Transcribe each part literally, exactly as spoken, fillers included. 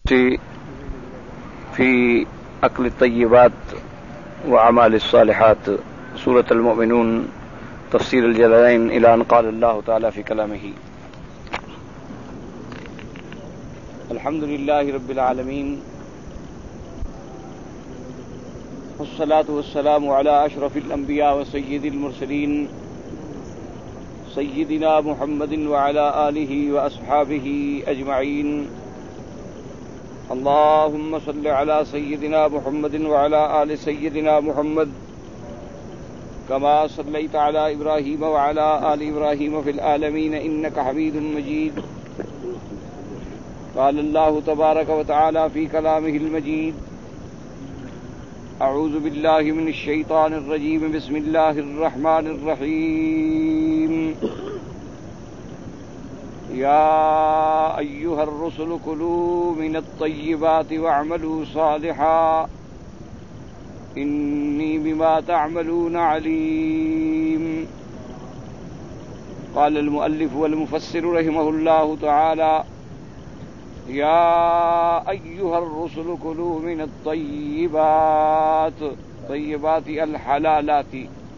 في أكل الطيبات وأعمال الصالحات سورة المؤمنون تفسير الجلالين إلى أن قال الله تعالى في كلامه الحمد لله رب العالمين والصلاة والسلام على أشرف الأنبياء وسيد المرسلين سيدنا محمد وعلى آله وأصحابه أجمعين اللهم صل على سيدنا محمد وعلى آل سيدنا محمد كما صليت على إبراهيم وعلى آل إبراهيم في العالمين إنك حميد مجيد قال الله تبارك وتعالى في كلامه المجيد أعوذ بالله من الشيطان الرجيم بسم الله الرحمن الرحيم يا أيها الرسل كلوا من الطيبات واعملوا صالحا إني بما تعملون عليم. قال المؤلف والمفسر رحمه الله تعالى يا أيها الرسل كلوا من الطيبات طيبات الحلالات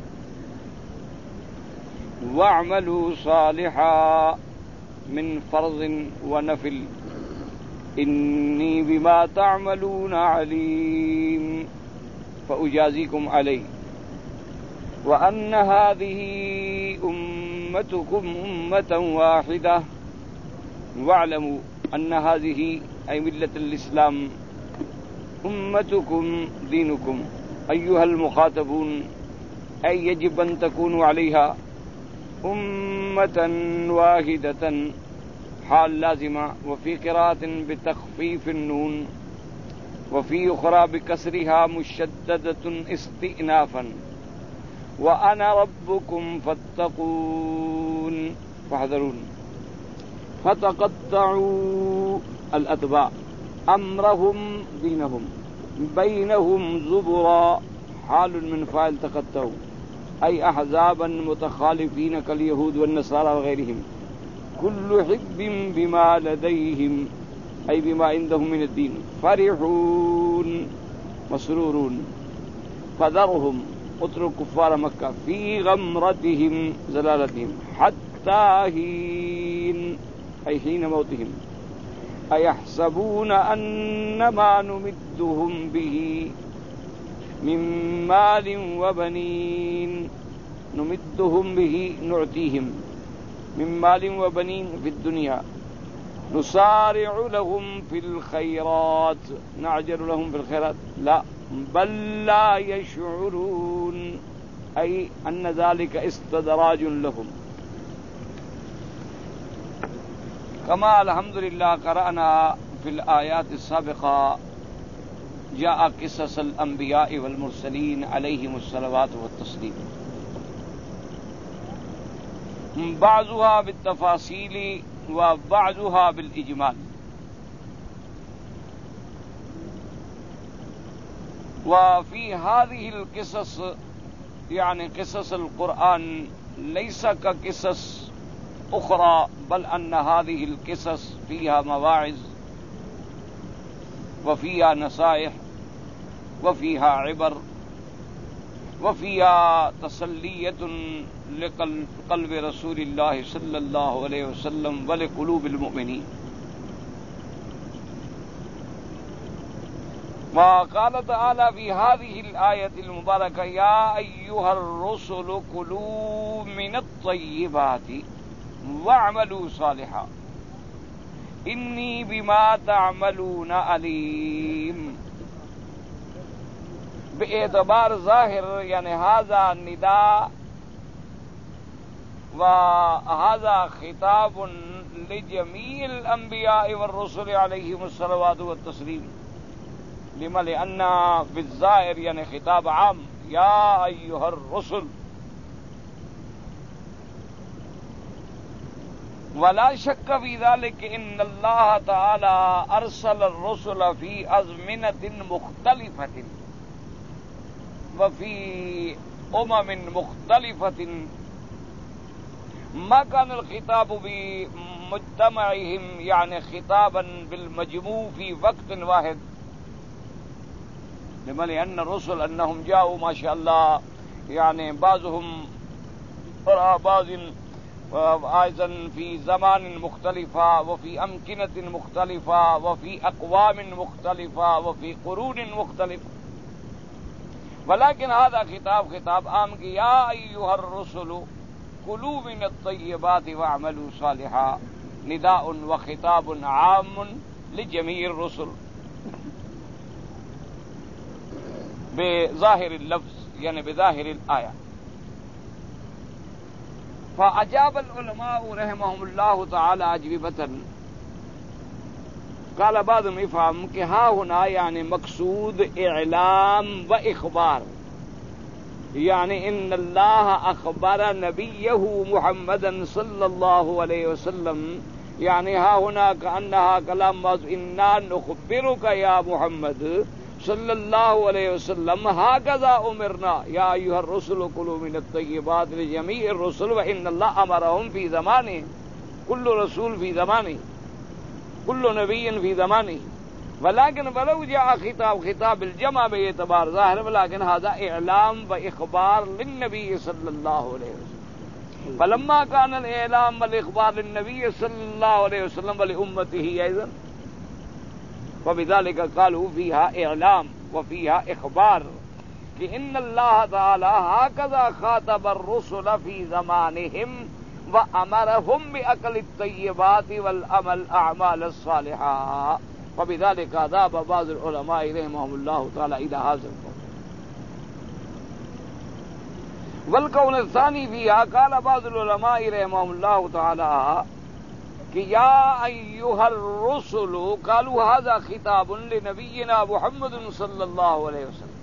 واعملوا صالحا من فرض ونفل إني بما تعملون عليم فأجازيكم عليه وأن هذه أمتكم أمة واحدة واعلموا أن هذه أي ملة الإسلام أمتكم دينكم أيها المخاطبون أي يجب أن تكونوا عليها أمة واحدة حال لازمة وفي قراءة بتخفيف النون وفي أخرى بكسرها مشددة استئنافا وأنا ربكم فاتقون فاحذرون. فتقطعوا الأتباع أمرهم دينهم بينهم زبرا حال من فاعل تقطعوا أي أحزابا متخالفين كاليهود والنصارى وغيرهم كل حزب بما لديهم أي بما عندهم من الدين فرحون مسرورون. فذرهم اترك كفار مكة في غمرتهم زلالتهم حتى حين أي حين موتهم أيحسبون أن ما نمدهم به من مال وبنين نمدهم به نعطيهم من مال وبنين في الدنيا نسارع لهم في الخيرات نعجل لهم في الخيرات لا بل لا يشعرون أي أن ذلك استدراج لهم. كما الحمد لله قرأنا في الآيات السابقة جاء قصص الأنبياء والمرسلين عليهم الصلوات والتسليم بعضها بالتفاصيل وبعضها بالإجمال. وفي هذه القصص يعني قصص القرآن ليس كقصص أخرى بل أن هذه القصص فيها مواعظ وفيها نصائح وفيها عبر وفيها تسلية لقلب رسول الله صلى الله عليه وسلم ولقلوب المؤمنين. وقال تعالى في هذه الآية المباركة يا أيها الرسل كلوا من الطيبات واعملوا صالحا إني بما تعملون عليم. باعتبار ظاهر يعني هذا نداء وهذا خطاب لجميع الأنبياء والرسل عليهم الصلوات والتسليم. لما؟ لأن في الظاهر يعني خطاب عام يا أيها الرسل ولا شك في ذلك إن الله تعالى أرسل الرسل في أزمنة مختلفة وفي أمم مختلفة ما كان الخطاب مجتمعهم يعني خطابا بالمجموع في وقت واحد، لأن الرسل أنهم جاءوا ما شاء الله يعني بعضهم وراء بعض أيضا في زمان مختلفة وفي أمكنة مختلفة وفي أقوام مختلفة وفي قرون مختلفة، ولكن هذا خطاب خطاب عام کہ یا أيها الرسل كلوا من الطيبات واعملوا صالحا، نداء وخطاب عام لجميع الرسل بظاهر اللفظ يعني بظاهر الآية. فأجاب العلماء رحمهم الله تعالى أجوبة، قال بعضهم افهم کہ ہاں ہونا یعنی مقصود اعلام و اخبار، یعنی ان اللہ اخبر نبیہ محمدا صلی اللہ علیہ وسلم، یعنی ہاں ہونا کأنہا کلام انا نخبرک یا محمد صلی اللہ علیہ وسلم ہاکذا امرنا یا ایھا الرسل کلوا من الطیبات لجمیع الرسل وان اللہ امرهم فی زمانہ، کل رسول فی زمانہ کل نبی فی زمانہ، ولكن ولو جاء خطاب خطاب الجمع باعتبار ظاہر، ولكن هذا اعلام و اخبار للنبی صلی اللہ علیہ وسلم، فلما كان الاعلام والاخبار للنبی صلی اللہ علیہ وسلم ولامته ايضا وبذلك قالوا فيها اعلام وفيها اخبار، لان الله تعالى هكذا خاطب الرسل في زمانهم وامرهم باكل الطيبات والعمل اعمال الصالحات، وبذلك ذهب بعض العلماء رحمهم الله تعالى الى هذا القول. والقول الثاني فيها قال بعض العلماء رحمهم الله تعالى کہ یا ایھا الرسل، قالوا هذا خطاب لنبينا محمد صلی اللہ علیہ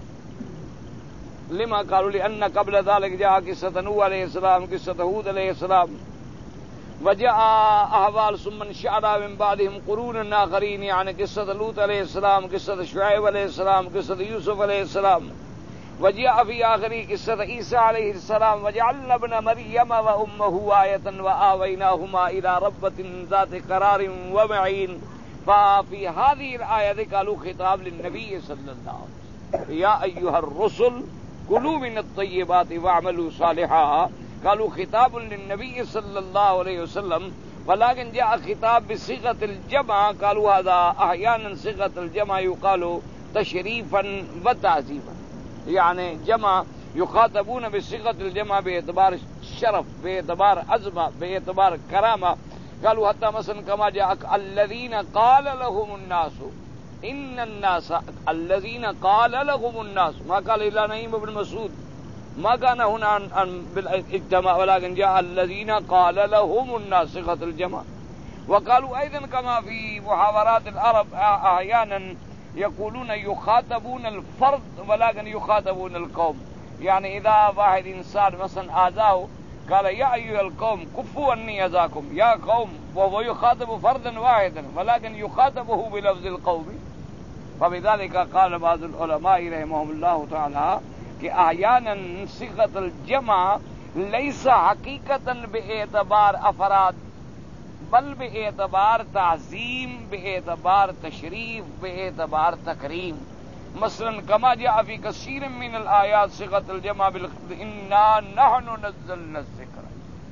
وسلم، لما قالوا لأن قبل ذلك جاء قصة نوح علیہ السلام، قصة هود علیہ السلام، وجاء أحوال ثم انشأنا من بعدهم قرونا آخرين، يعني قصة لوط علیہ السلام، قصة شعیب علیہ السلام، قصة یوسف علیہ السلام، وجاء في آخر قصة عیسیٰ علیہ السلام، وجعلنا ابن مریم وأمه آية وآويناهما إلى ربوة ذات قرار ومعين. ففي هذه الآية قالوا خطاب للنبي صلى الله عليه وسلم يا أيها الرسل كلوا من الطيبات واعملوا صالحا، قالوا خطاب للنبي صلى الله عليه وسلم، ولكن جاء خطاب بصيغة الجمع، قالوا هذا أحيانا صيغة الجمع يقال تشريفا وتعظيما، يعني جمع يخاطبون بصيغة الجمع باعتبار شرف، باعتبار عظمة، باعتبار كرامة. قالوا حتى مثلا كما جاء الذين قال لهم الناس، إن الناس الذين قال لهم الناس، ما قال إلا نعيم بن مسعود، ما كان هنا بالاجتماع، ولكن جاء الذين قال لهم الناس صيغة الجمع. وقالوا أيضا كما في محاورات العرب أحيانا يقولون يخاطبون الفرد ولكن يخاطبون القوم، يعني إذا واحد إنسان مثلا آذاه قال يا أيها القوم كفوا عني أذاكم، يا قوم، وهو يخاطب فردا واحدا ولكن يخاطبه بلفظ القوم. فبذلك قال بعض العلماء رحمهم الله تعالى کہ احيانا صيغة الجمع ليس حقيقة باعتبار افراد بل باعتبار تعظیم، باعتبار تشریف، باعتبار تکریم. مثلا كما جاء في كثير من الآيات صيغة الجمع إنا نحن نزلنا الذكر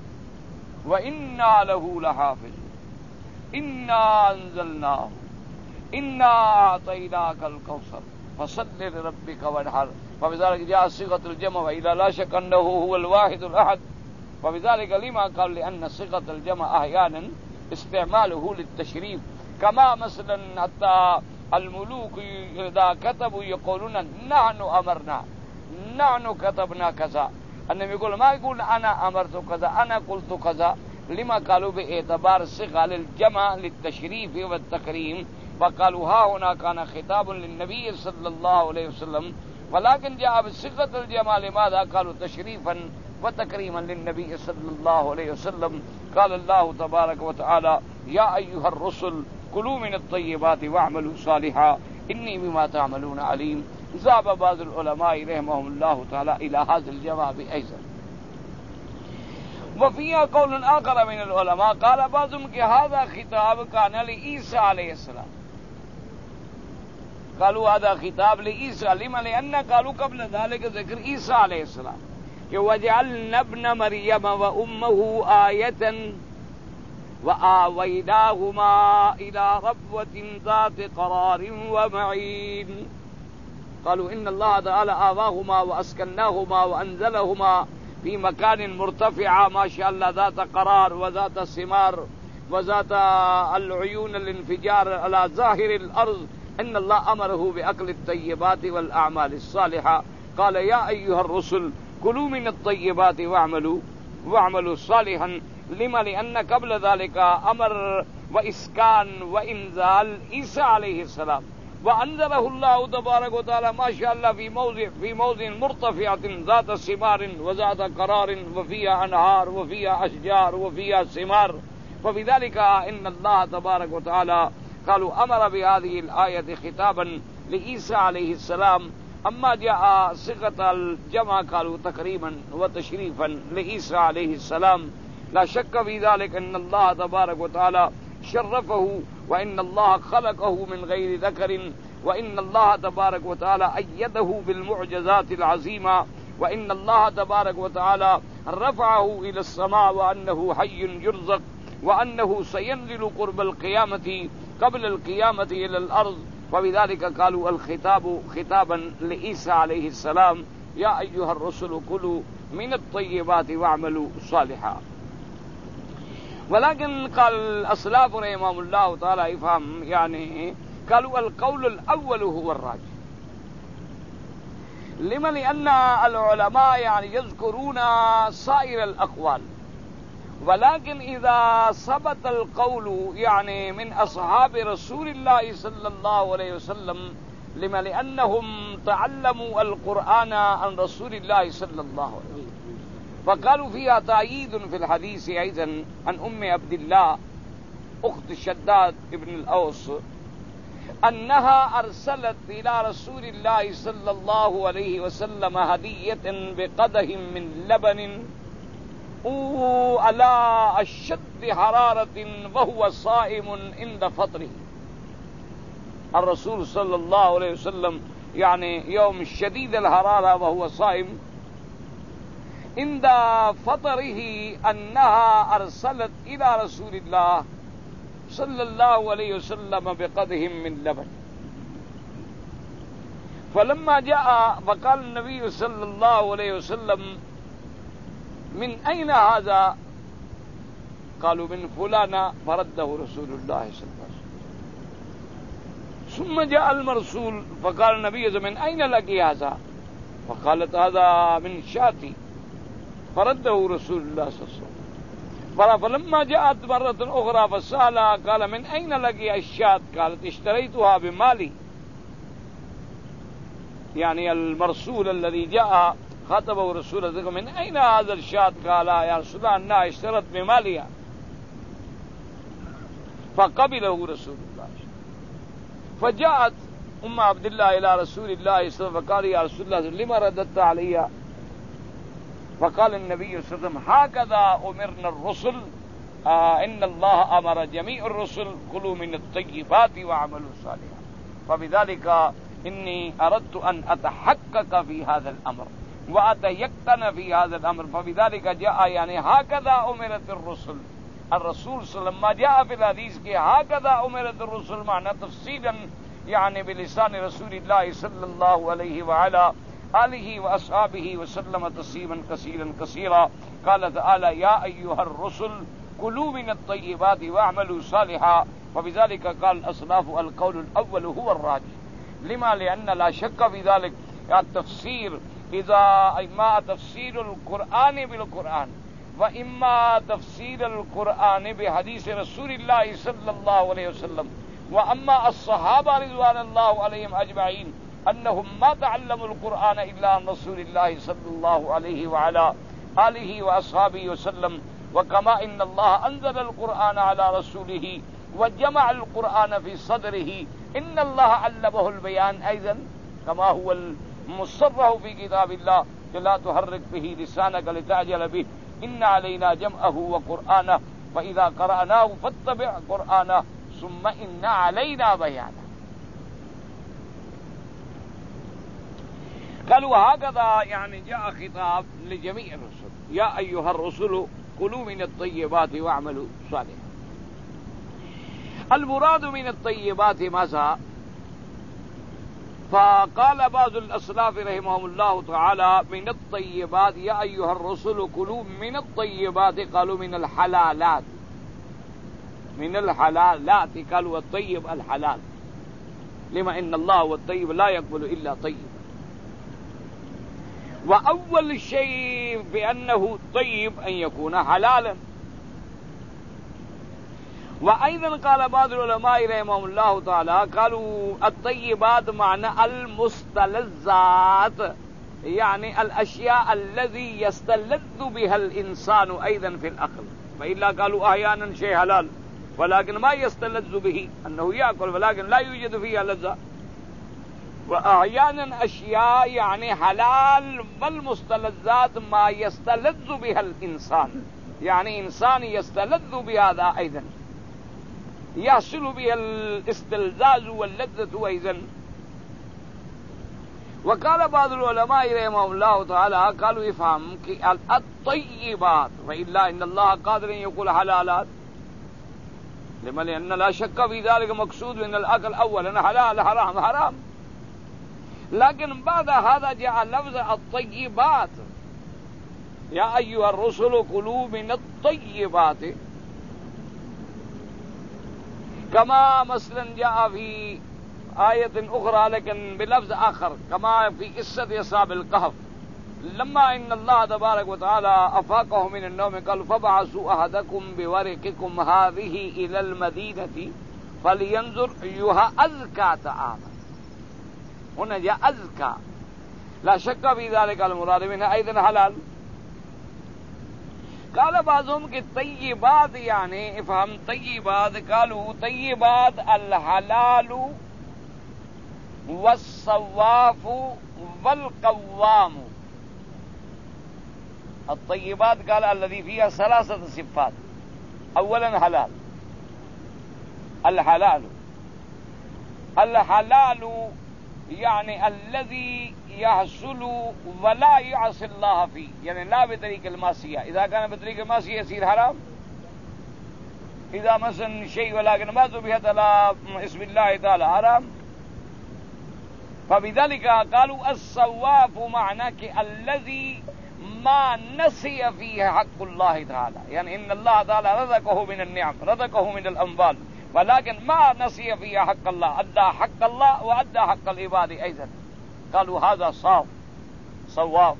وإنا له لحافظون، إنا أنزلناه إنا أعطيناك الكوثر فصل لربك وانحر. فبذلك جاء صيغة الجمع وإذا لا شك أنه هو الواحد الأحد. وبذلك لما قال لأن صيغة الجمع أحيانا استعماله للتشريف، كما مثلا حتى الملوك إذا كتبوا يقولون نحن أمرنا، نحن كتبنا كذا، أنهم يقول ما يقول أنا أمرت كذا، أنا قلت كذا، لما قالوا باعتبار صيغة للجمع للتشريف والتكريم. فقالوا ها هنا كان خطاب للنبي صلى الله عليه وسلم، ولكن جاء بصيغة الجمع لماذا؟ قالوا تشريفا وتكريما للنبي صلى الله عليه وسلم. قال الله تبارك وتعالى يا أيها الرسل كلوا من الطيبات واعملوا صالحا إني بما تعملون عليم. ذهب بعض العلماء رحمهم الله تعالى إلى هذا الجواب أيضا. وفيها قول آخر من العلماء قال بعضهم کہ هذا خطاب كان لعيسى عليه السلام. قالوا هذا خطاب لعيسى لما لأن قالوا قبل ذلك ذكر عيسى عليه السلام کہ وجعلنا ابن مريم وأمه آية وآويناهما إلى ربوة ذات قرار ومعين. قالوا إن الله تعالى آواهما وأسكناهما وأنزلهما في مكان مرتفع ما شاء الله ذات قرار وذات ثمار وذات العيون الانفجار على ظاهر الأرض. إن الله أمره بأكل الطيبات والأعمال الصالحة. قال يا أيها الرسل كلوا من الطيبات واعملوا واعملوا صالحا. لما لأن قبل ذلك أمر وإسكان وإنزال عيسى عليه السلام وأنزله الله تبارك وتعالى ما شاء الله في موضع في موضع مرتفعة ذات ثمار وذات قرار وفيها أنهار وفيها أشجار وفيها ثمار. فبذلك إن الله تبارك وتعالى قالوا أمر بهذه الآية خطابا لعيسى عليه السلام. أما جاء صيغة الجمع قالوا تكريما وتشريفا لعيسى عليه السلام. لا شك في ذلك أن الله تبارك وتعالى شرفه وإن الله خلقه من غير ذكر وإن الله تبارك وتعالى أيده بالمعجزات العظيمة وإن الله تبارك وتعالى رفعه إلى السماء وأنه حي يرزق وأنه سينزل قرب القيامة قبل القيامة إلى الأرض. وبذلك قالوا الخطاب خطابا لعيسى عليه السلام يا أيها الرسل كلوا من الطيبات واعملوا صالحا. ولكن قال الأسلاف رحمهم الله تعالى يفهم يعني قالوا القول الأول هو الراجح. لما لأن العلماء يعني يذكرون سائر الأقوال ولكن إذا ثبت القول يعني من أصحاب رسول الله صلى الله عليه وسلم لما لأنهم تعلموا القرآن عن رسول الله صلى الله عليه وسلم فقالوا فيها تأييد في الحديث أيضا عن أم عبد الله أخت شداد ابن الأوس أنها أرسلت إلى رسول الله صلى الله عليه وسلم هدية بقدح من لبن على أشد حرارة وهو صائم عند فطره. الرسول صلى الله عليه وسلم يعني يوم شديد الحرارة وهو صائم عند فطره أنها أرسلت إلى رسول الله صلى الله عليه وسلم بقدح من لبن. فلما جاء فقال النبي صلى الله عليه وسلم من أين هذا؟ قالوا من فلان فرده رسول الله صلى الله عليه وسلم. ثم جاء المرسول فقال النبي من أين لك هذا؟ فقالت هذا من شاتي فرده رسول الله صلى الله عليه وسلم. فلما جاءت مرة أخرى فسألها قال من أين لك الشاة؟ قالت اشتريتها بمالي. يعني المرسول الذي جاء خاطبه رسول الله من أين هذا الشاة؟ قال يا رسول الله أنها اشترت بمالها. فقبله رسول الله. فجاءت أم عبد الله إلى رسول الله صلى الله عليه وسلم فقال يا رسول الله لما رددت علي؟ فقال النبي صلى الله عليه وسلم هكذا أمرنا الرسل آه إن الله أمر جميع الرسل كلوا من الطيبات وعملوا صالحا. فبذلك إني أردت أن أتحقق في هذا الأمر وأتيقن في هذا الأمر. فبذلك جاء يعني هكذا أمرت الرسل. الرسول صلى الله عليه وسلم ما جاء في الحديث کہ هكذا أمرت الرسل معنى تفصيلا يعني بلسان رسول الله صلى الله عليه وعلى آله وأصحابه وسلم تسليما كثيرا كثيرا. قال تعالى يا أيها الرسل كلوا من الطيبات واعملوا صالحا. وبذلك قال الأسلاف القول الأول هو الراجح. لما لأن لا شك في ذلك التفسير إذا إما تفسير القرآن بالقرآن وإما تفسير القرآن بحديث رسول الله صلى الله عليه وسلم. وأما الصحابة رضوان الله عليهم أجمعين أنهم ما تعلموا القرآن إلا عن رسول الله صلى الله عليه وعلى آله وأصحابه وسلم. وكما إن الله أنزل القرآن على رسوله وجمع القرآن في صدره إن الله علمه البيان أيضا كما هو المصرح في كتاب الله لا تحرك به لسانك لتعجل به ان علینا جمعہ وقرآنہ فاذا قرأناه فاتبع قرآنہ ثم ان علینا بیانہ. قالوا هكذا يعني جاء خطاب لجميع الرسل يا أيها الرسل كلوا من الطيبات واعملوا صالحا. المراد من الطيبات ماذا؟ فقال بعض الأسلاف رحمهم الله تعالى من الطيبات يا أيها الرسل كلوا من الطيبات، قالوا من الحلالات، من الحلالات قالوا الطيب الحلال، لما إن الله والطيب لا يقبل إلا طيب. وأول شيء بأنه طيب أن يكون حلالا. وأيضا قال بعض العلماء رحمهم الله تعالى قالوا الطيبات معنى المستلذات، يعني الأشياء الذي يستلذ بها الإنسان أيضا في الأكل، فإلا قالوا أحيانا شيء حلال ولكن ما يستلذ به أنه يأكل ولكن لا يوجد فيها لذة، وأحيانا أشياء يعني حلال والمستلذات ما يستلذ بها الإنسان، يعني إنسان يستلذ بهذا أيضا، يحصل بها الاستلذاذ واللذة أيضا. وقال بعض العلماء رحمهم الله تعالى قالوا افهم الطيبات وإلا إن الله قادر أن يقول حلالات، لما لأن لا شك في ذلك مقصود من الأكل أولا حلال حرام حرام، لكن بعد هذا جاء لفظ الطيبات يا أيها الرسل كلوا من الطيبات، كما مثلا جاء في آية أخرى لكن بلفظ آخر كما في قصة أصحاب الكهف لما إن الله تبارك وتعالى أفاقه من النوم قال فابعثوا أحدكم بورقكم هذه إلى المدينة فلينظر أيها أزكى طعاما. هنا جاء أزكى، لا شك في ذلك المراد منها أيضا حلال. قال بعضهم کہ طیبات يعني افهم طیبات، قالوا طیبات الحلال والصواف والقوام. الطيبات قال الذي فيها ثلاثة صفات، اولا حلال، الحلال الحلال يعني الذي يحصل ولا يعصي الله فيه، يعني لا بطريق المعصية، إذا كان بطريق المعصية يصير حرام، إذا مثلا شيء ولكن ما ذبح على اسم الله تعالى حرام. فبذلك قالوا الصواف معناك الذي ما نسي فيه حق الله تعالى، يعني إن الله تعالى رزقه من النعم، رزقه من الأموال، ولكن ما نسي فيه حق الله، أدى حق الله وأدى حق العباد أيضا، قالوا هذا صاف صواب.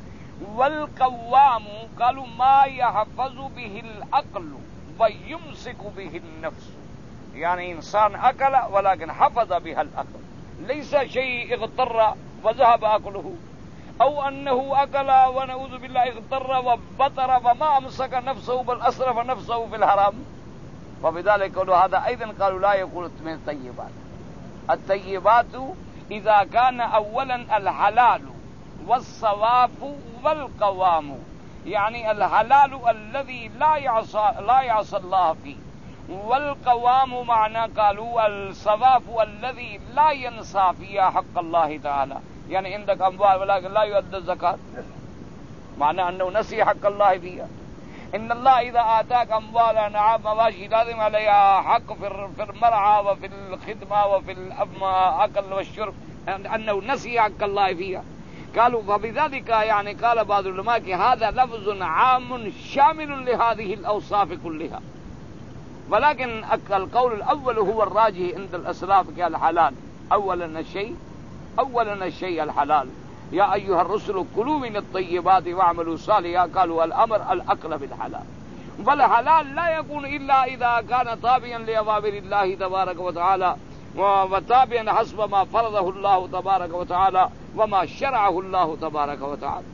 والقوام قالوا ما يحفظ به العقل ويمسك به النفس، يعني إنسان أكل ولكن حفظ بها العقل، ليس شيء اغتر وذهب أكله، أو أنه أكل ونعوذ بالله اغتر وبطر وما أمسك نفسه بل أسرف نفسه في الحرام. وبذلك قالوا هذا أيضا قالوا لا يقول من الطيبات. الطيبات إذا كان أولا الحلال والصواف والقوام، يعني الحلال الذي لا يعصى لا يعصى الله فيه، والقوام معنى قالوا الصواف الذي لا ينسى فيها حق الله تعالى، يعني عندك أموال ولكن لا يؤدى الزكاة، معنى أنه نسي حق الله فيها. إن الله إذا آتاك أموالا نعم مواشي لازم عليها حق في المرعى وفي الخدمة وفي الأكل والشرب، أنه نسي حق الله فيها. قالوا فبذلك يعني قال بعض العلماء هذا لفظ عام شامل لهذه الأوصاف كلها، ولكن القول الأول هو الراجح عند الأسلاف كالحلال، أولا الشيء أولا الشيء الحلال يا أيها الرسل كلوا من الطيبات واعملوا صالحا، قالوا الأمر الأكل بالحلال، والحلال لا يكون إلا إذا كان تابعا لأوامر الله تبارك وتعالى وتابعا حسب ما فرضه الله تبارك وتعالى وما شرعه الله تبارك وتعالى.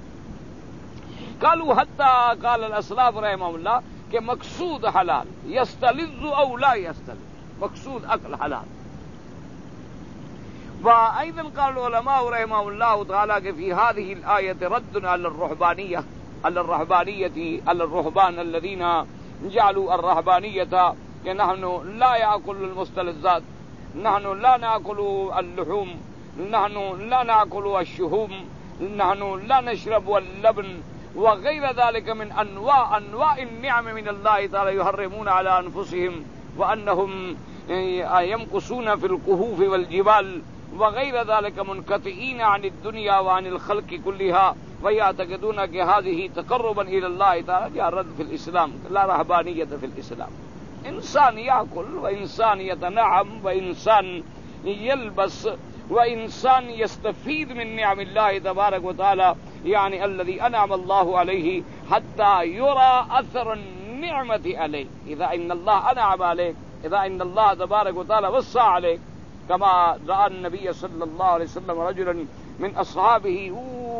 قالوا حتى قال الأسلاف رحمهم الله کہ مقصود حلال يستلذ أو لا يستلذ، مقصود أكل حلال. وأيضا قال العلماء رحمهم الله تعالى کہ في هذه الآية رد على الرهبانية، على الرهبانية على الرهبان الذين جعلوا الرهبانية کہ نحن لا يأكل المستلذات، نحن لا نأكل اللحوم، نحن لا نأكل الشحوم، نحن لا نشرب اللبن وغير ذلك من أنواع أنواع النعم من الله تعالى يحرمون على أنفسهم، وأنهم يمكثون في الكهوف والجبال وغير ذلك منقطعين عن الدنيا وعن الخلق كلها، ويعتقدون کہ هذه تقربا إلى الله تعالى. جاء رد في الإسلام، لا رهبانية في الإسلام. انسان يأكل وإنسان يتنعم وإنسان يلبس وإنسان يستفيد من نعم الله تبارك وتعالى، يعني الذي أنعم الله عليه حتى يرى أثر النعمة عليه. إذا إن الله أنعم عليك، إذا إن الله تبارك وتعالى وسع عليك، كما رأى النبي صلى الله عليه وسلم رجلا من أصحابه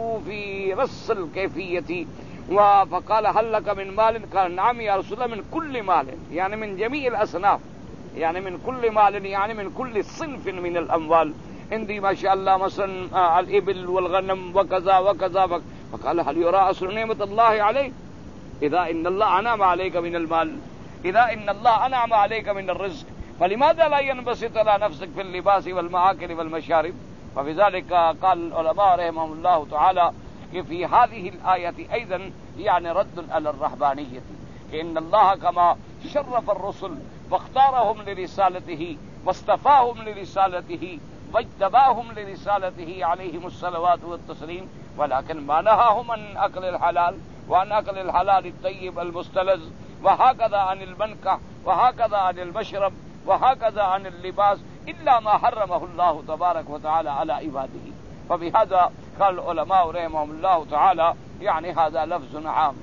في رص الكيفية فقال هل لك من مال؟ قال نعم يا رسول الله من كل مال، يعني من جميع الأصناف، يعني من كل مال، يعني من كل صنف من الأموال عندي ما شاء الله، مثلا الإبل والغنم وكذا وكذا. فقال هل يرى أثر نعمة الله عليك؟ إذا إن الله أنعم عليك من المال، إذا إن الله أنعم عليك من الرزق، فلماذا لا ينبسط على نفسك في اللباس والمآكل والمشارب؟ وفي ذلك قال العلماء رحمهم الله تعالى کہ في هذه الآية أيضا يعني رد على الرهبانية، كأن الله كما شرف الرسل واختارهم لرسالته واصطفاهم لرسالته واجتباهم لرسالته عليهم الصلوات والتسليم، ولكن ما نهاهم عن أكل الحلال وعن أكل الحلال الطيب المستلذ، وهكذا عن المنكح، وهكذا عن المشرب، وهكذا عن اللباس، إلا ما حرمه الله تبارك وتعالى على عباده. فبهذا قال العلماء رحمهم الله تعالى يعني هذا لفظ عام.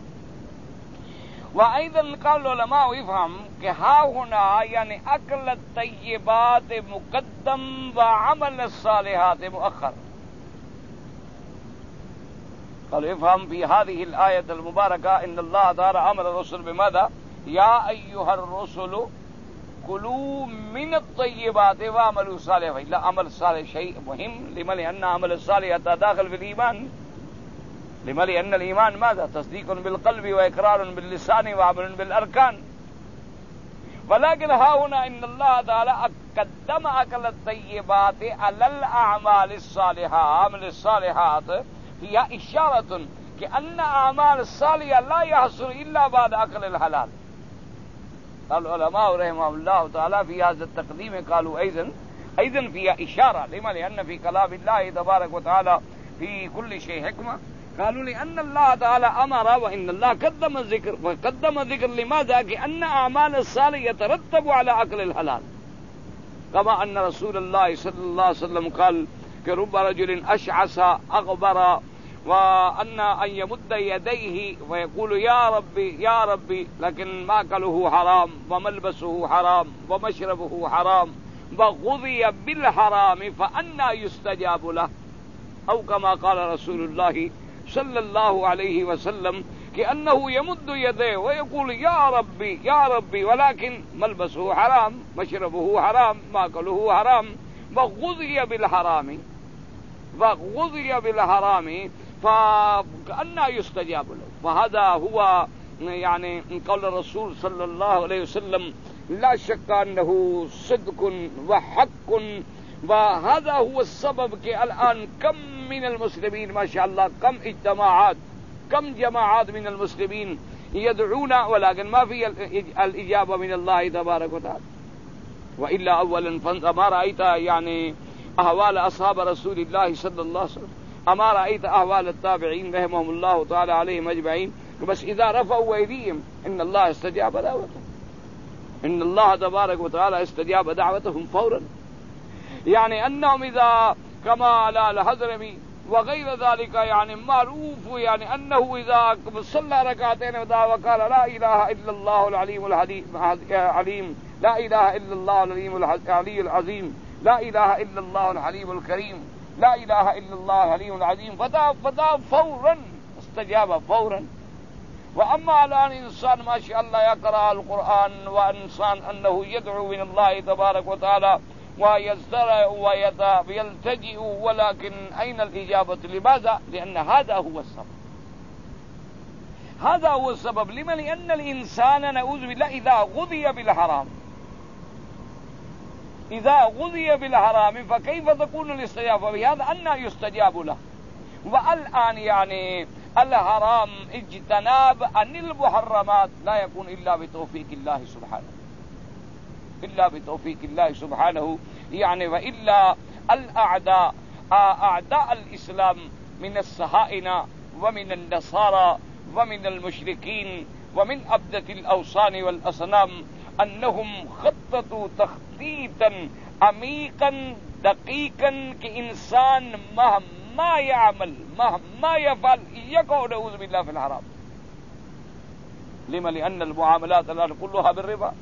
وأيضا قال العلماء يفهم کہ ها هنا يعني أكل الطيبات مقدم وعمل الصالحات مؤخر. قال يفهم في هذه الآية المباركة إن الله تعالى أمر الرسل بماذا؟ يا أيها الرسل كلوا من الطيبات واعملوا صالحا. لا، عمل صالح شيء مهم، لما لأن عمل الصالح داخل في الإيمان، لما لأن الإيمان ماذا؟ تصديق بالقلب وإقرار باللسان وعمل بالأركان. ولكن ها هنا إن الله تعالى قدم أكل الطيبات على الأعمال الصالحة. عمل الصالحات هي إشارة كأن أعمال الصالحة لا يحصل إلا بعد أكل الحلال. العلماء رحمهم الله تعالى في هذا التقديم قالوا أيضا أيضا فيها إشارة، لما لأن في كلام الله تبارك وتعالى في كل شيء حكمة. قالوا لأن الله تعالى أمر وإن الله قدم الذكر، وقدم الذكر لماذا؟ كأن أعمال الصالح يترتب على أكل الحلال، كما أن رسول الله صلى الله عليه وسلم قال كرب رجل أشعث أغبر وأن أن يمد يديه ويقول يا ربي يا ربي، لكن مأكله حرام وملبسه حرام ومشربه حرام وغذي بالحرام فأنى يستجاب له، أو كما قال رسول الله صلى الله عليه وسلم كأنه يمد يديه ويقول يا ربي يا ربي، ولكن ملبسه حرام، مشربه حرام، مأكله حرام، وغذي بالحرام وغذي بالحرام فكأنه يستجاب له. فهذا هو يعني قول الرسول صلى الله عليه وسلم، لا شك أنه صدق وحق. وهذا هو السبب کہ الآن كم من المسلمين ما شاء الله، كم اجتماعات، كم جماعات من المسلمين يدعون ولكن ما في الإجابة من الله تبارك وتعالى. وإلا أولا فما رأيت يعني أحوال أصحاب رسول الله صلى الله عليه وسلم، أما رأيت أحوال التابعين رحمهم الله تعالى عليهم أجمعين، بس إذا رفعوا أيديهم إن الله استجاب دعوتهم، إن الله تبارك وتعالى استجاب دعوتهم فورا. يعني أنهم إذا كما على الحضرمي وغير ذلك يعني معروف يعني أنه إذا صلى ركعتين وقال لا إله إلا الله العليم العليم، لا إله إلا الله العليم العلي العظيم، لا إله إلا الله الحليم الكريم، لا إله إلا الله الحليم العظيم، فدا فدا فورا استجاب فورا. وأما على الإنسان ما شاء الله يقرأ القرآن وإنسان أنه يدعو من الله تبارك وتعالى ويزدرع ويلتجئ، ولكن أين الإجابة؟ لماذا؟ لأن هذا هو السبب. هذا هو السبب. لما؟ لأن الإنسان نعوذ بالله إذا غذي بالحرام إذا غذي بالحرام فكيف تكون الاستجابة بهذا؟ أن يستجاب له. والآن يعني الحرام اجتناب عن المحرمات لا يكون إلا بتوفيق الله سبحانه إلا بتوفيق الله سبحانه يعني. وإلا الأعداء أعداء الإسلام من الصهاينة ومن النصارى ومن المشركين ومن عبدة الأوثان والأصنام أنهم خططوا تخطيطا عميقا دقيقا كإنسان مهما يعمل مهما يفعل يقع نعوذ بالله في الحرام. لما؟ لأن المعاملات الآن كلها بالربا.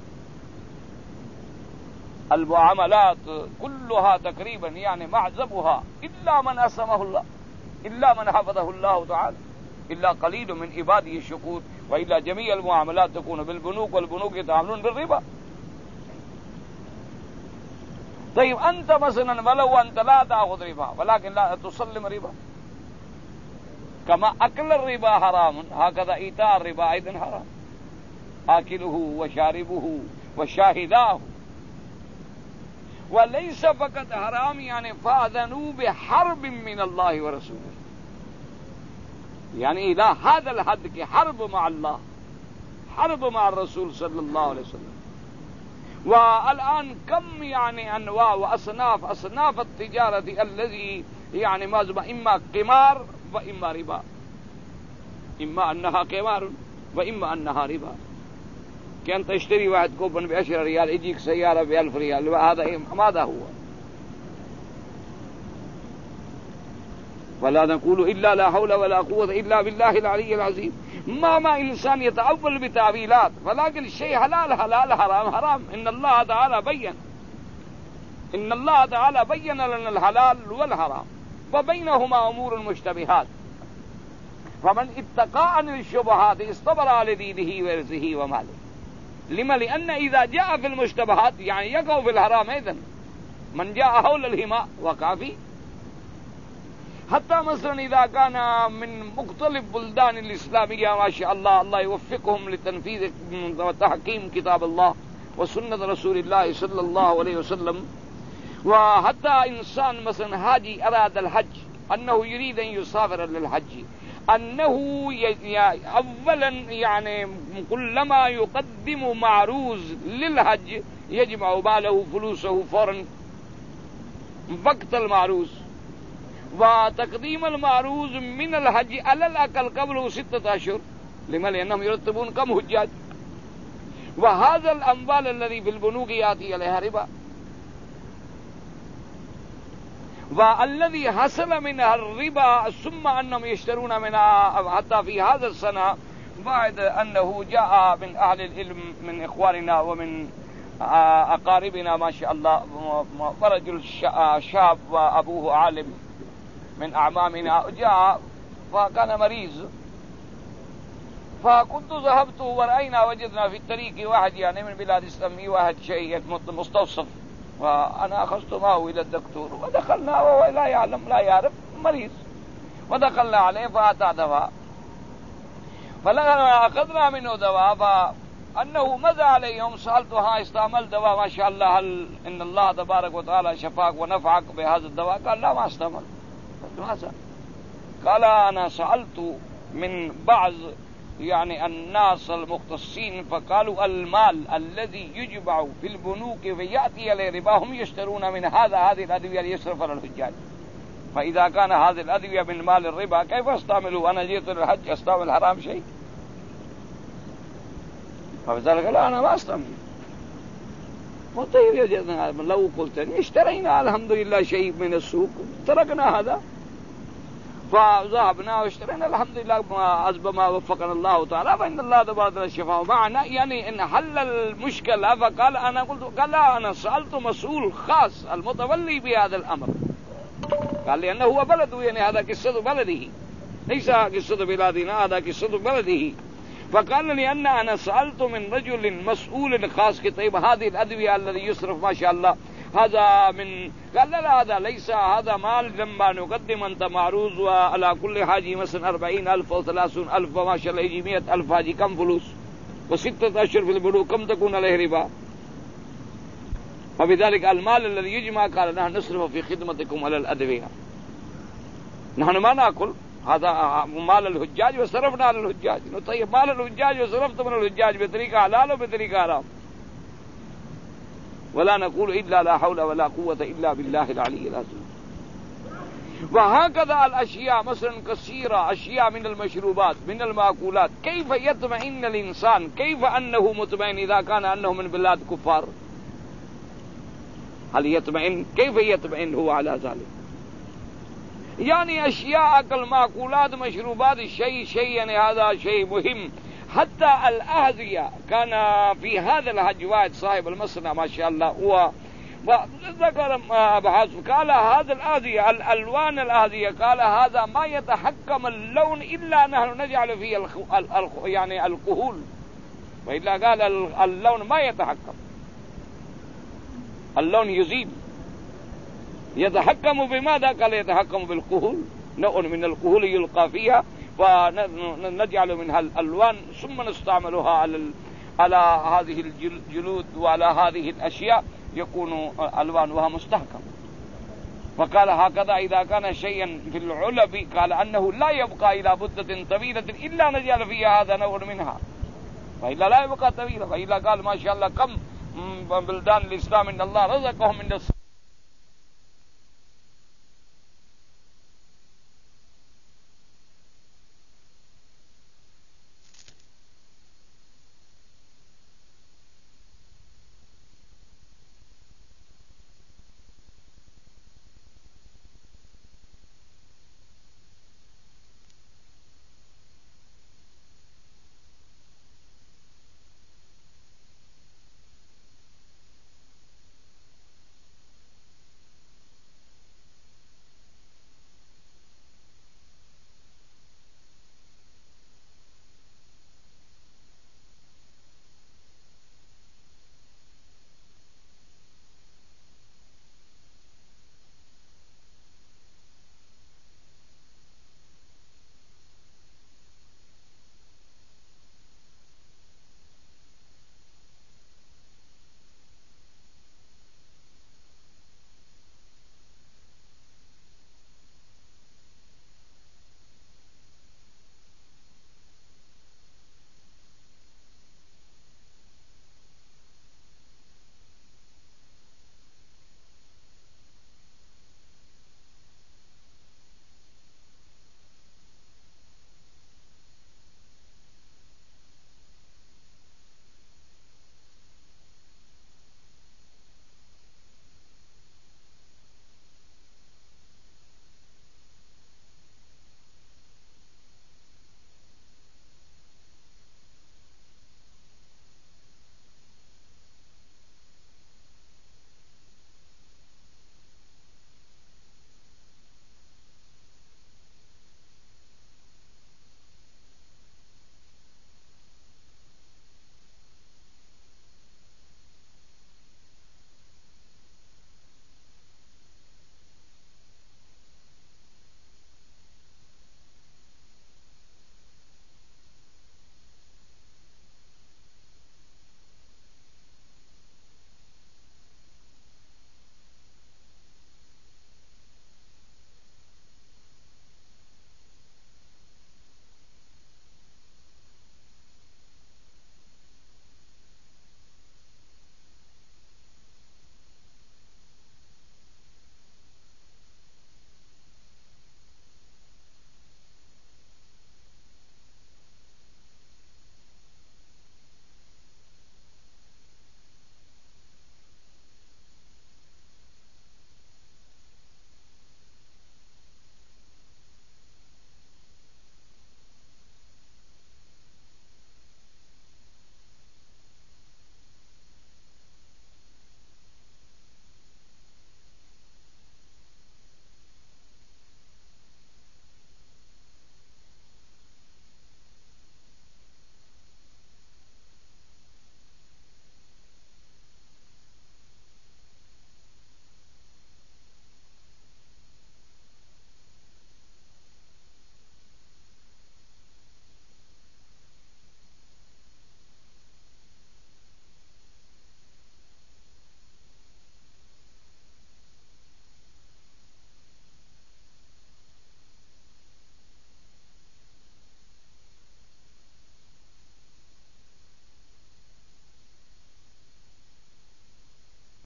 المعاملات كلها تقريبا يعني معذبها إلا من أسمه الله إلا من حفظه الله تعالى إلا قليل من عباده الشكور، وإلا جميع المعاملات تكون بالبنوك والبنوك يتعاملون بالربا. طيب أنت مثلا ولو أنت لا تأخذ ربا ولكن لا تسلم ربا، كما أكل الربا حرام هكذا إيتاء الربا أيضا حرام، آكله وشاربه وشاهداه. وليس فقط حرام يعني فأذنوا بحرب من الله ورسوله، يعني إلى هذا الحد کی حرب مع الله، حرب مع الرسول صلى الله عليه وسلم. والآن كم يعني أنواع وأصناف أصناف التجارة الذي يعني ما إما قمار وإما ربا، إما أنها قمار وإما أنها ربا. كأن تشتري واحد كوبن بعشرة ريال يجيك سيارة بألف ريال، وهذا ماذا هو؟ ولا نقول إلا لا حول ولا قوة إلا بالله العلي العظيم. ما ما إنسان يتأول بتأويلات، ولكن الشيء حلال حلال حرام حرام. إن الله تعالى بين إن الله تعالى بين لنا الحلال والحرام وبينهما أمور مشتبهات، فمن اتقى عن الشبهات استبرأ لدينه وعرضه وماله. لما؟ لأن إذا جاء في المشتبهات يعني يقع في الحرام أيضا. من جاء حول الهماء وقع فيه. حتى مثلا إذا كان من مختلف بلدان الإسلامية ما شاء الله الله يوفقهم لتنفيذ وتحكيم كتاب الله وسنة رسول الله صلى الله عليه وسلم. وحتى إنسان مثلا حاجي أراد الحج، أنه يريد أن يسافر للحج، أنه أولا يعني كلما يقدم معروض للحج يجمع ماله فلوسه فورا وقت المعروض، وتقديم المعروض من الحج على الأقل قبل ستة أشهر. لما؟ لأنهم يرتبون كم حجاج. وهذا الأموال الذي في البنوك يأتي عليها ربا، والذي حصل منها الربا ثم أنهم يشترون منها. حتى في هذا السنة بعد أنه جاء من أهل العلم من إخواننا ومن أقاربنا ما شاء الله ورجل شاب وأبوه عالم من أعمامنا جاء فكان مريض، فكنت ذهبت ورأينا وجدنا في الطريق واحد يعني من بلاد إسلامية واحد شيء مستوصف، وأنا أخذت معه إلى الدكتور ودخلنا وهو لا يعلم لا يعرف مريض، ودخلنا عليه فأعطى دواء. فلما أخذنا منه دواء فأنه ماذا عليهم سألته ها استعمل دواء ما شاء الله هل إن الله تبارك وتعالى شفاك ونفعك بهذا الدواء؟ قال لا ما استعمل. ماذا؟ قال أنا سألت من بعض يعني الناس المختصين فقالوا المال الذي يجمع في البنوك ويأتي إلى ربا هم يشترون من هذا هذه الأدوية ليصرف على الحجاج. فإذا كان هذه الأدوية من مال الربا كيف استعملوا؟ أنا جئت للحج أستعمل حرام شيء؟ فبذلك لا أنا ما استعمل. وطيب يجدنا لو قلت اشترينا الحمد لله شيء من السوق تركنا هذا فذهبنا واشترينا الحمد لله حسب ما وفقنا الله تعالى، فإن الله تبارك الشفاء معنا. يعني إن حل المشكلة فقال أنا قلت قال لا أنا سألت مسؤول خاص المتولي بهذا الأمر، قال لي أنه هو بلده يعني هذا قصة بلده ليس قصة بلادنا هذا قصة بلده. فقال لي أن أنا سألت من رجل مسؤول خاص طيب هذه الأدوية الذي يصرف ما شاء الله هذا من قال لا هذا ليس هذا مال لما نقدم أنت معروض وعلى كل حاجي مثلا أربعين ألف أو ثلاثون ألف وما شاء الله يجي مئة ألف حاجي كم فلوس وستة أشهر في البلوغ كم تكون عليه ربا. فبذلك المال الذي يجمع قال نحن نصرف في خدمتكم على الأدوية، نحن ما نأكل، هذا مال الحجاج وصرفنا على الحجاج. طيب مال الحجاج وصرفت من الحجاج بطريقة حلال وبطريقة حرام. ولا نقول إلا لا حول ولا قوة إلا بالله العلي العظيم. وهكذا الأشياء مثلا كثيرة، أشياء من المشروبات من المأكولات، كيف يطمئن الإنسان، كيف أنه مطمئن إذا كان أنه من بلاد كفار؟ هل يطمئن؟ كيف يطمئن هو على ذلك؟ يعني أشياء كالمأكولات مشروبات شيء شيء يعني هذا شيء مهم. حتى الأهدية كان في هذا الحج واحد صاحب المصنع ما شاء الله هو وذكر أبحاث قال هذا الأهدية الألوان الأهدية قال هذا ما يتحكم اللون إلا نحن نجعل فيه الخ... الخ... يعني الكحول، وإلا قال اللون ما يتحكم، اللون يزيد. يتحكم بماذا؟ قال يتحكم بالكحول، نوع من الكحول يلقى فيها ونجعل منها الألوان ثم نستعملها على على هذه الجلود وعلى هذه الأشياء يكون ألوانها مستحكم. وقال هكذا إذا كان شيئا في العلب قال أنه لا يبقى إلى مدة طويلة إلا نجعل فيها هذا نوع منها، وإلا لا يبقى طويلة. وإلا قال ما شاء الله كم بلدان الإسلام إن الله رزقهم من